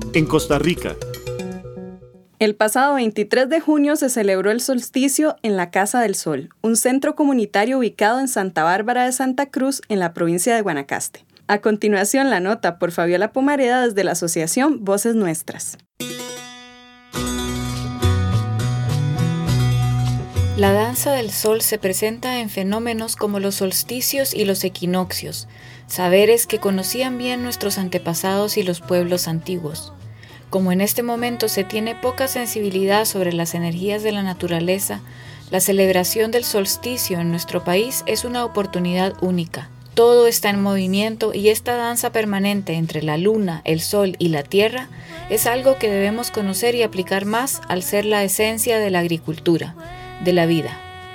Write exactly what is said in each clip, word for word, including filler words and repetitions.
en Costa Rica. El pasado veintitrés de junio se celebró el solsticio en la Casa del Sol, un centro comunitario ubicado en Santa Bárbara de Santa Cruz, en la provincia de Guanacaste. A continuación, la nota por Fabiola Pomareda desde la asociación Voces Nuestras. La danza del sol se presenta en fenómenos como los solsticios y los equinoccios, saberes que conocían bien nuestros antepasados y los pueblos antiguos. Como en este momento se tiene poca sensibilidad sobre las energías de la naturaleza, la celebración del solsticio en nuestro país es una oportunidad única. Todo está en movimiento y esta danza permanente entre la luna, el sol y la tierra es algo que debemos conocer y aplicar más al ser la esencia de la agricultura, de la vida.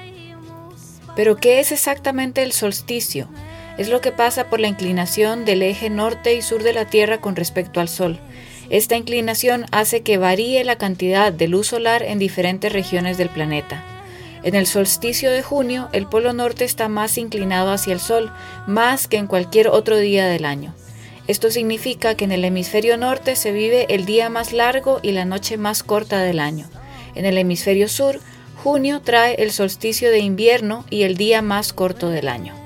Pero ¿qué es exactamente el solsticio? Es lo que pasa por la inclinación del eje norte y sur de la Tierra con respecto al Sol. Esta inclinación hace que varíe la cantidad de luz solar en diferentes regiones del planeta. En el solsticio de junio, el polo norte está más inclinado hacia el Sol, más que en cualquier otro día del año. Esto significa que en el hemisferio norte se vive el día más largo y la noche más corta del año. En el hemisferio sur, junio trae el solsticio de invierno y el día más corto del año.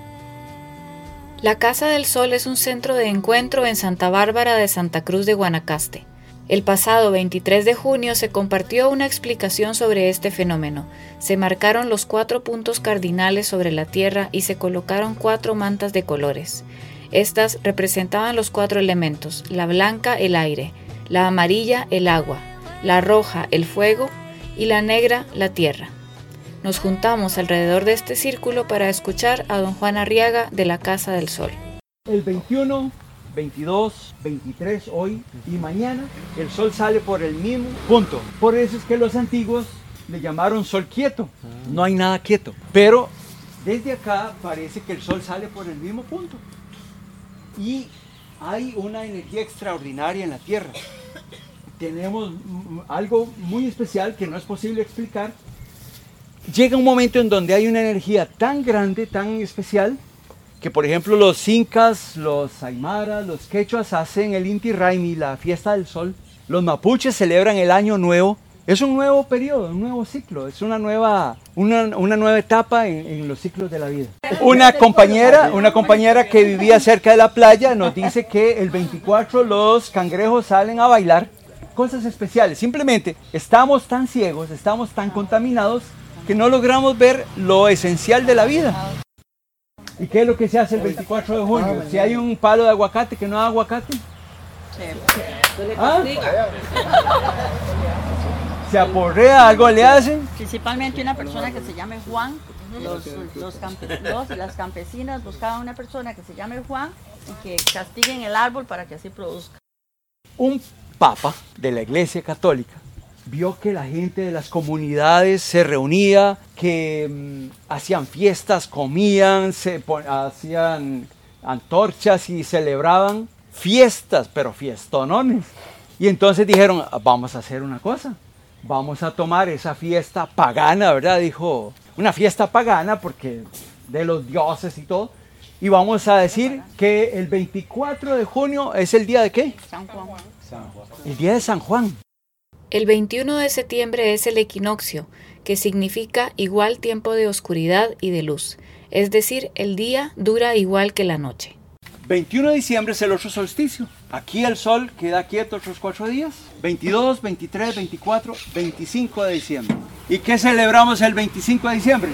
La Casa del Sol es un centro de encuentro en Santa Bárbara de Santa Cruz de Guanacaste. El pasado veintitrés de junio se compartió una explicación sobre este fenómeno. Se marcaron los cuatro puntos cardinales sobre la Tierra y se colocaron cuatro mantas de colores. Estas representaban los cuatro elementos: la blanca, el aire; la amarilla, el agua; la roja, el fuego; y la negra, la tierra. Nos juntamos alrededor de este círculo para escuchar a don Juan Arriaga de la Casa del Sol. El veintiuno, veintidós, veintitrés, hoy y mañana, el sol sale por el mismo punto. Por eso es que los antiguos le llamaron sol quieto. No hay nada quieto. Pero desde acá parece que el sol sale por el mismo punto. Y hay una energía extraordinaria en la Tierra. Tenemos algo muy especial que no es posible explicar. Llega un momento en donde hay una energía tan grande, tan especial, que por ejemplo los incas, los aymaras, los quechuas hacen el Inti Raymi, la fiesta del sol. Los mapuches celebran el año nuevo. Es un nuevo periodo, un nuevo ciclo, es una nueva, una, una nueva etapa en, en los ciclos de la vida. Una compañera, una compañera que vivía cerca de la playa nos dice que el veinticuatro los cangrejos salen a bailar. Cosas especiales, simplemente estamos tan ciegos, estamos tan contaminados que no logramos ver lo esencial de la vida. ¿Y qué es lo que se hace el veinticuatro de junio? Si hay un palo de aguacate que no da aguacate, ¿ah? Se aporrea, algo le hacen. Principalmente una persona que se llame Juan, los, los, campe, los las campesinas buscaban una persona que se llame Juan y que castiguen el árbol para que así produzca. Un papa de la Iglesia Católica vio que la gente de las comunidades se reunía, que mmm, hacían fiestas, comían, se hacían antorchas y celebraban fiestas, pero fiestonones. Y entonces dijeron, vamos a hacer una cosa, vamos a tomar esa fiesta pagana, ¿verdad? Dijo, una fiesta pagana porque de los dioses y todo, y vamos a decir que el veinticuatro de junio es el día de ¿qué? San Juan. El día de San Juan. El veintiuno de septiembre es el equinoccio, que significa igual tiempo de oscuridad y de luz, es decir, el día dura igual que la noche. veintiuno de diciembre es el otro solsticio. Aquí el sol queda quieto otros cuatro días. veintidós, veintitrés, veinticuatro, veinticinco de diciembre. ¿Y qué celebramos el veinticinco de diciembre?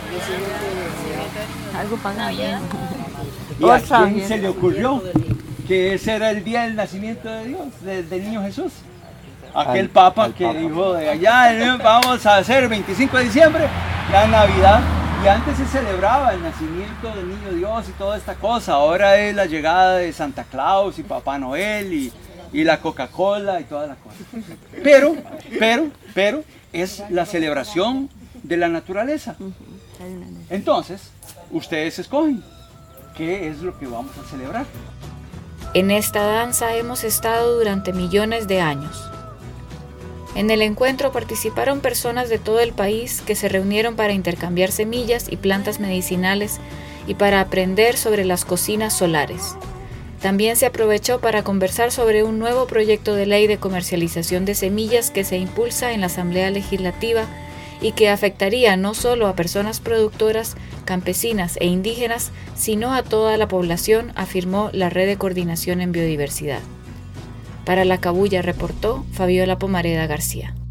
Algo pagano. ¿Y a quién se le ocurrió que ese era el día del nacimiento de Dios, de, del niño Jesús? Aquel papa que dijo de allá, vamos a hacer el veinticinco de diciembre, la Navidad. Y antes se celebraba el nacimiento del niño Dios y toda esta cosa. Ahora es la llegada de Santa Claus y Papá Noel y, y la Coca-Cola y toda la cosa. Pero, pero, pero es la celebración de la naturaleza. Entonces, ustedes escogen qué es lo que vamos a celebrar. En esta danza hemos estado durante millones de años. En el encuentro participaron personas de todo el país que se reunieron para intercambiar semillas y plantas medicinales y para aprender sobre las cocinas solares. También se aprovechó para conversar sobre un nuevo proyecto de ley de comercialización de semillas que se impulsa en la Asamblea Legislativa y que afectaría no solo a personas productoras, campesinas e indígenas, sino a toda la población, afirmó la Red de Coordinación en Biodiversidad. Para La Cabuya reportó Fabiola Pomareda García.